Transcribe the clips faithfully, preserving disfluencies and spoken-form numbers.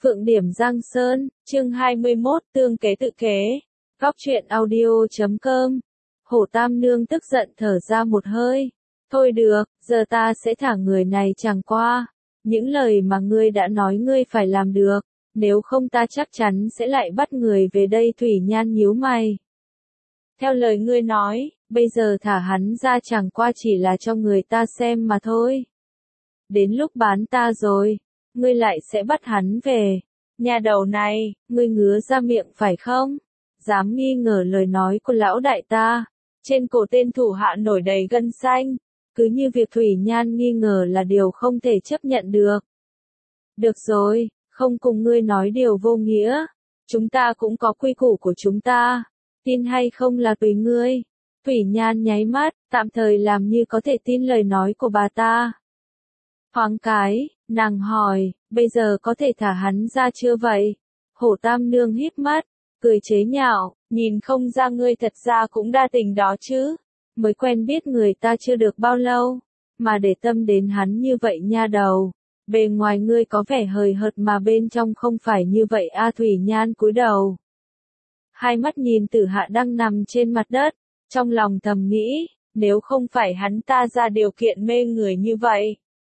Phượng Điểm Giang Sơn, chương hai mươi mốt, tương kế tự kế. Góc truyện audio chấm com. Hổ Tam Nương tức giận thở ra một hơi. Thôi được, giờ ta sẽ thả người này chẳng qua. Những lời mà ngươi đã nói ngươi phải làm được, nếu không ta chắc chắn sẽ lại bắt người về đây. Thủy Nhan nhíu mày. Theo lời ngươi nói, bây giờ thả hắn ra chẳng qua chỉ là cho người ta xem mà thôi. Đến lúc bán ta rồi, ngươi lại sẽ bắt hắn về. Nhà đầu này, ngươi ngứa ra miệng phải không? Dám nghi ngờ lời nói của lão đại ta. Trên cổ tên thủ hạ nổi đầy gân xanh. Cứ như việc Thủy Nhan nghi ngờ là điều không thể chấp nhận được. Được rồi, không cùng ngươi nói điều vô nghĩa. Chúng ta cũng có quy củ của chúng ta. Tin hay không là tùy ngươi. Thủy Nhan nháy mắt, tạm thời làm như có thể tin lời nói của bà ta. Thoáng cái, nàng hỏi, bây giờ có thể thả hắn ra chưa vậy? Hổ Tam Nương híp mắt, cười chế nhạo, nhìn không ra ngươi thật ra cũng đa tình đó chứ. Mới quen biết người ta chưa được bao lâu, mà để tâm đến hắn như vậy nha đầu. Bề ngoài ngươi có vẻ hời hợt mà bên trong không phải như vậy a. Thủy Nhan cúi đầu. Hai mắt nhìn Tử Hạ đang nằm trên mặt đất, trong lòng thầm nghĩ, nếu không phải hắn ta ra điều kiện mê người như vậy,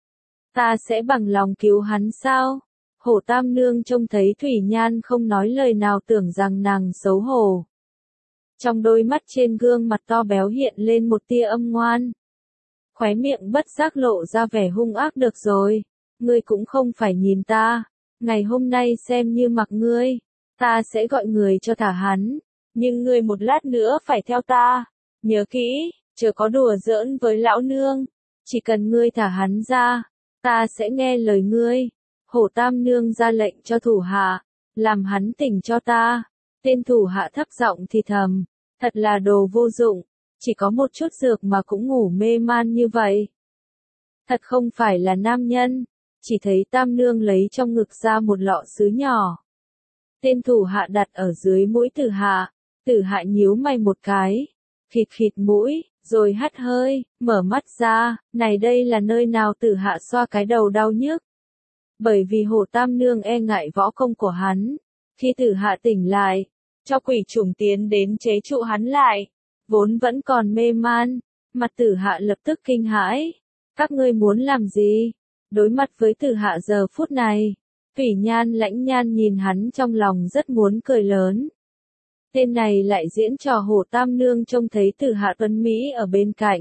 ta sẽ bằng lòng cứu hắn sao? Hổ Tam Nương trông thấy Thủy Nhan không nói lời nào tưởng rằng nàng xấu hổ. Trong đôi mắt trên gương mặt to béo hiện lên một tia âm ngoan. Khóe miệng bất giác lộ ra vẻ hung ác. Được rồi, ngươi cũng không phải nhìn ta. Ngày hôm nay xem như mặc ngươi, ta sẽ gọi người cho thả hắn. Nhưng ngươi một lát nữa phải theo ta. Nhớ kỹ, chớ có đùa giỡn với lão nương. Chỉ cần ngươi thả hắn ra, ta sẽ nghe lời ngươi. Hổ Tam Nương ra lệnh cho thủ hạ, làm hắn tỉnh cho ta. Tên thủ hạ thấp giọng thì thầm, thật là đồ vô dụng, chỉ có một chút dược mà cũng ngủ mê man như vậy. Thật không phải là nam nhân, chỉ thấy Tam Nương lấy trong ngực ra một lọ sứ nhỏ. Tên thủ hạ đặt ở dưới mũi Tử Hạ, Tử Hạ nhíu mày một cái, khịt khịt mũi, rồi hắt hơi, mở mắt ra, này đây là nơi nào? Tử Hạ xoa cái đầu đau nhức. Bởi vì Hổ Tam Nương e ngại võ công của hắn, khi Tử Hạ tỉnh lại, cho quỷ trùng tiến đến chế trụ hắn lại, vốn vẫn còn mê man, mặt Tử Hạ lập tức kinh hãi. Các ngươi muốn làm gì? Đối mặt với Tử Hạ giờ phút này, Thủy Nhan lãnh nhan nhìn hắn trong lòng rất muốn cười lớn. Tên này lại diễn trò. Hổ Tam Nương trông thấy Tử Hạ tuấn Mỹ ở bên cạnh.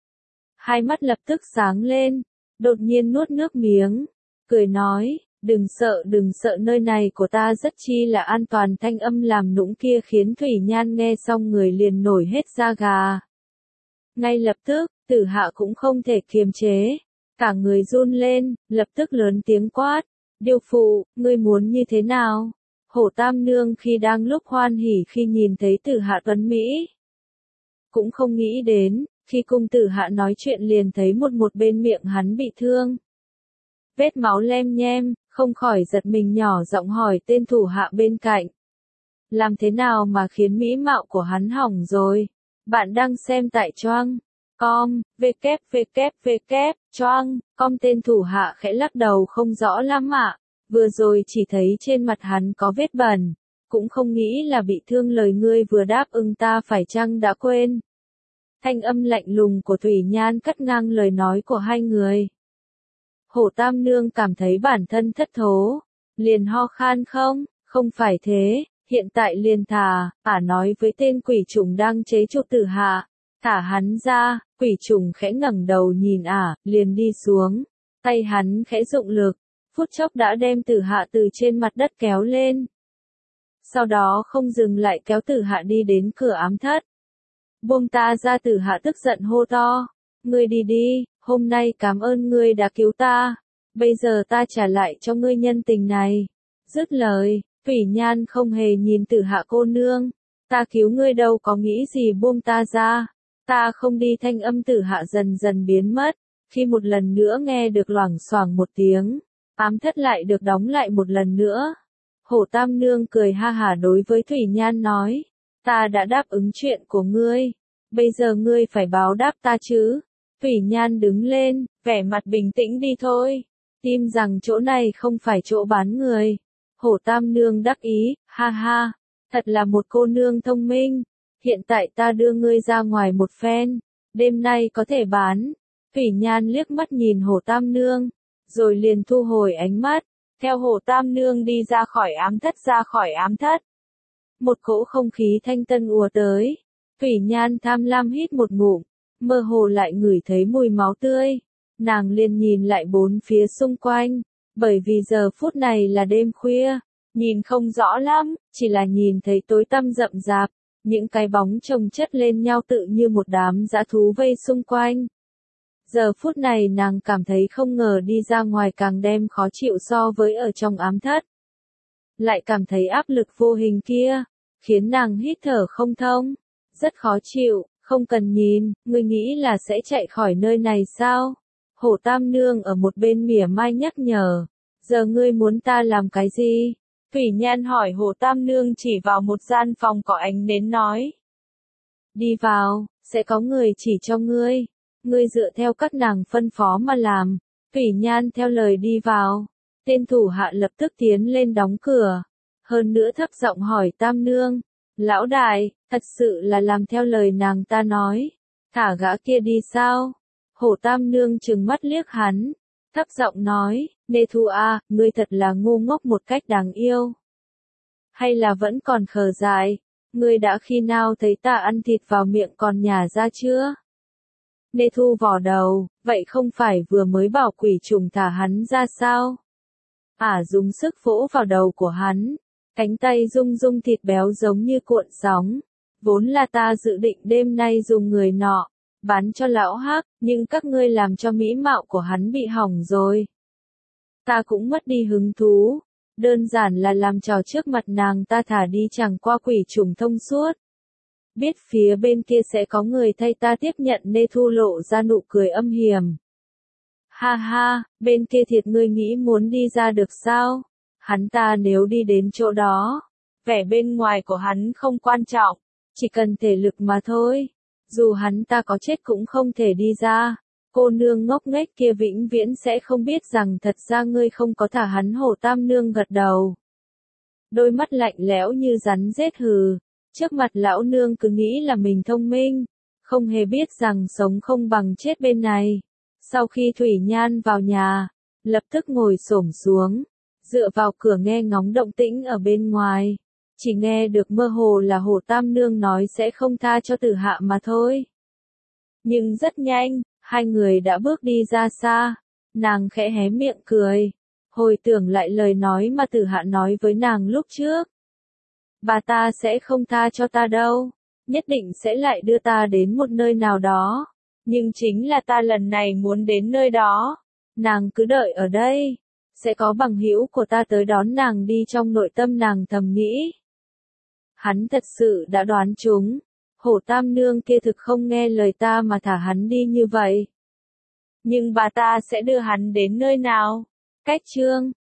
Hai mắt lập tức sáng lên, đột nhiên nuốt nước miếng, cười nói, đừng sợ đừng sợ, nơi này của ta rất chi là an toàn. Thanh âm làm nũng kia khiến Thủy Nhan nghe xong người liền nổi hết da gà. Ngay lập tức, Tử Hạ cũng không thể kiềm chế, cả người run lên, lập tức lớn tiếng quát, điêu phụ, ngươi muốn như thế nào? Hổ Tam Nương khi đang lúc hoan hỉ khi nhìn thấy Tử Hạ tuấn Mỹ, cũng không nghĩ đến, khi cùng Tử Hạ nói chuyện liền thấy một một bên miệng hắn bị thương. Vết máu lem nhem, không khỏi giật mình nhỏ giọng hỏi tên thủ hạ bên cạnh. Làm thế nào mà khiến mỹ mạo của hắn hỏng rồi? Bạn đang xem tại choang com, www, choang com. Tên thủ hạ khẽ lắc đầu không rõ lắm ạ. Vừa rồi chỉ thấy trên mặt hắn có vết bẩn, cũng không nghĩ là bị thương. Lời ngươi vừa đáp ứng ta phải chăng đã quên? Thanh âm lạnh lùng của Thủy Nhan cắt ngang lời nói của hai người. Hổ Tam Nương cảm thấy bản thân thất thố, liền ho khan, không, không phải thế, hiện tại liền thả, ả nói với tên quỷ trùng đang chế trụ Tử Hạ, thả hắn ra. Quỷ trùng khẽ ngẩng đầu nhìn ả, liền đi xuống, tay hắn khẽ dụng lực, phút chốc đã đem Tử Hạ từ trên mặt đất kéo lên. Sau đó không dừng lại kéo Tử Hạ đi đến cửa ám thất. Buông ta ra! Tử Hạ tức giận hô to, ngươi đi đi, hôm nay cảm ơn ngươi đã cứu ta, bây giờ ta trả lại cho ngươi nhân tình này. Dứt lời, Thủy Nhan không hề nhìn Tử Hạ cô nương, ta cứu ngươi đâu có nghĩ gì, buông ta ra, ta không đi. Thanh âm Tử Hạ dần dần biến mất, khi một lần nữa nghe được loảng xoảng một tiếng, ám thất lại được đóng lại một lần nữa. Hổ Tam Nương cười ha hả đối với Thủy Nhan nói, ta đã đáp ứng chuyện của ngươi, bây giờ ngươi phải báo đáp ta chứ. Thủy Nhan đứng lên, vẻ mặt bình tĩnh, đi thôi. Tin rằng chỗ này không phải chỗ bán người. Hổ Tam Nương đắc ý, ha ha, thật là một cô nương thông minh. Hiện tại ta đưa ngươi ra ngoài một phen, đêm nay có thể bán. Thủy Nhan liếc mắt nhìn Hổ Tam Nương, rồi liền thu hồi ánh mắt, theo Hổ Tam Nương đi ra khỏi ám thất ra khỏi ám thất. Một cỗ không khí thanh tân ùa tới, Thủy Nhan tham lam hít một ngụm, mơ hồ lại ngửi thấy mùi máu tươi. Nàng liền nhìn lại bốn phía xung quanh, bởi vì giờ phút này là đêm khuya, nhìn không rõ lắm, chỉ là nhìn thấy tối tăm rậm rạp, những cái bóng chồng chất lên nhau tự như một đám dã thú vây xung quanh. Giờ phút này nàng cảm thấy không ngờ đi ra ngoài càng đem khó chịu so với ở trong ám thất. Lại cảm thấy áp lực vô hình kia, khiến nàng hít thở không thông, rất khó chịu, không cần nhìn, ngươi nghĩ là sẽ chạy khỏi nơi này sao? Hổ Tam Nương ở một bên mỉa mai nhắc nhở, giờ ngươi muốn ta làm cái gì? Thủy Nhan hỏi Hổ Tam Nương chỉ vào một gian phòng có ánh nến nói. Đi vào, sẽ có người chỉ cho ngươi, ngươi dựa theo các nàng phân phó mà làm. Thủy Nhan theo lời đi vào, tên thủ hạ lập tức tiến lên đóng cửa, hơn nữa thấp giọng hỏi Tam Nương, lão đại, thật sự là làm theo lời nàng ta nói, thả gã kia đi sao? Hổ Tam Nương trừng mắt liếc hắn, thấp giọng nói, Nê Thu a, ngươi thật là ngu ngốc một cách đáng yêu. Hay là vẫn còn khờ dại, ngươi đã khi nào thấy ta ăn thịt vào miệng còn nhả ra chưa? Nê Thu vò đầu, vậy không phải vừa mới bảo quỷ trùng thả hắn ra sao? Ả dùng sức vỗ vào đầu của hắn, cánh tay rung rung thịt béo giống như cuộn sóng. Vốn là ta dự định đêm nay dùng người nọ, bán cho lão Hắc, nhưng các ngươi làm cho mỹ mạo của hắn bị hỏng rồi. Ta cũng mất đi hứng thú, đơn giản là làm trò trước mặt nàng ta thả đi chẳng qua quỷ trùng thông suốt. Biết phía bên kia sẽ có người thay ta tiếp nhận Nê Thu lộ ra nụ cười âm hiểm. Ha ha, bên kia thiệt ngươi nghĩ muốn đi ra được sao? Hắn ta nếu đi đến chỗ đó, vẻ bên ngoài của hắn không quan trọng, chỉ cần thể lực mà thôi. Dù hắn ta có chết cũng không thể đi ra. Cô nương ngốc nghếch kia vĩnh viễn sẽ không biết rằng thật ra ngươi không có thả hắn. Hổ Tam Nương gật đầu, đôi mắt lạnh lẽo như rắn rết hừ. Trước mặt lão nương cứ nghĩ là mình thông minh, không hề biết rằng sống không bằng chết bên này. Sau khi Thủy Nhan vào nhà, lập tức ngồi xổm xuống, dựa vào cửa nghe ngóng động tĩnh ở bên ngoài. Chỉ nghe được mơ hồ là Hổ Tam Nương nói sẽ không tha cho Tử Hạ mà thôi. Nhưng rất nhanh, hai người đã bước đi ra xa, nàng khẽ hé miệng cười, hồi tưởng lại lời nói mà Tử Hạ nói với nàng lúc trước. Bà ta sẽ không tha cho ta đâu, nhất định sẽ lại đưa ta đến một nơi nào đó, nhưng chính là ta lần này muốn đến nơi đó, nàng cứ đợi ở đây, sẽ có bằng hữu của ta tới đón nàng đi. Trong nội tâm nàng thầm nghĩ. Hắn thật sự đã đoán trúng, Hổ Tam Nương kia thực không nghe lời ta mà thả hắn đi như vậy. Nhưng bà ta sẽ đưa hắn đến nơi nào? Cách chương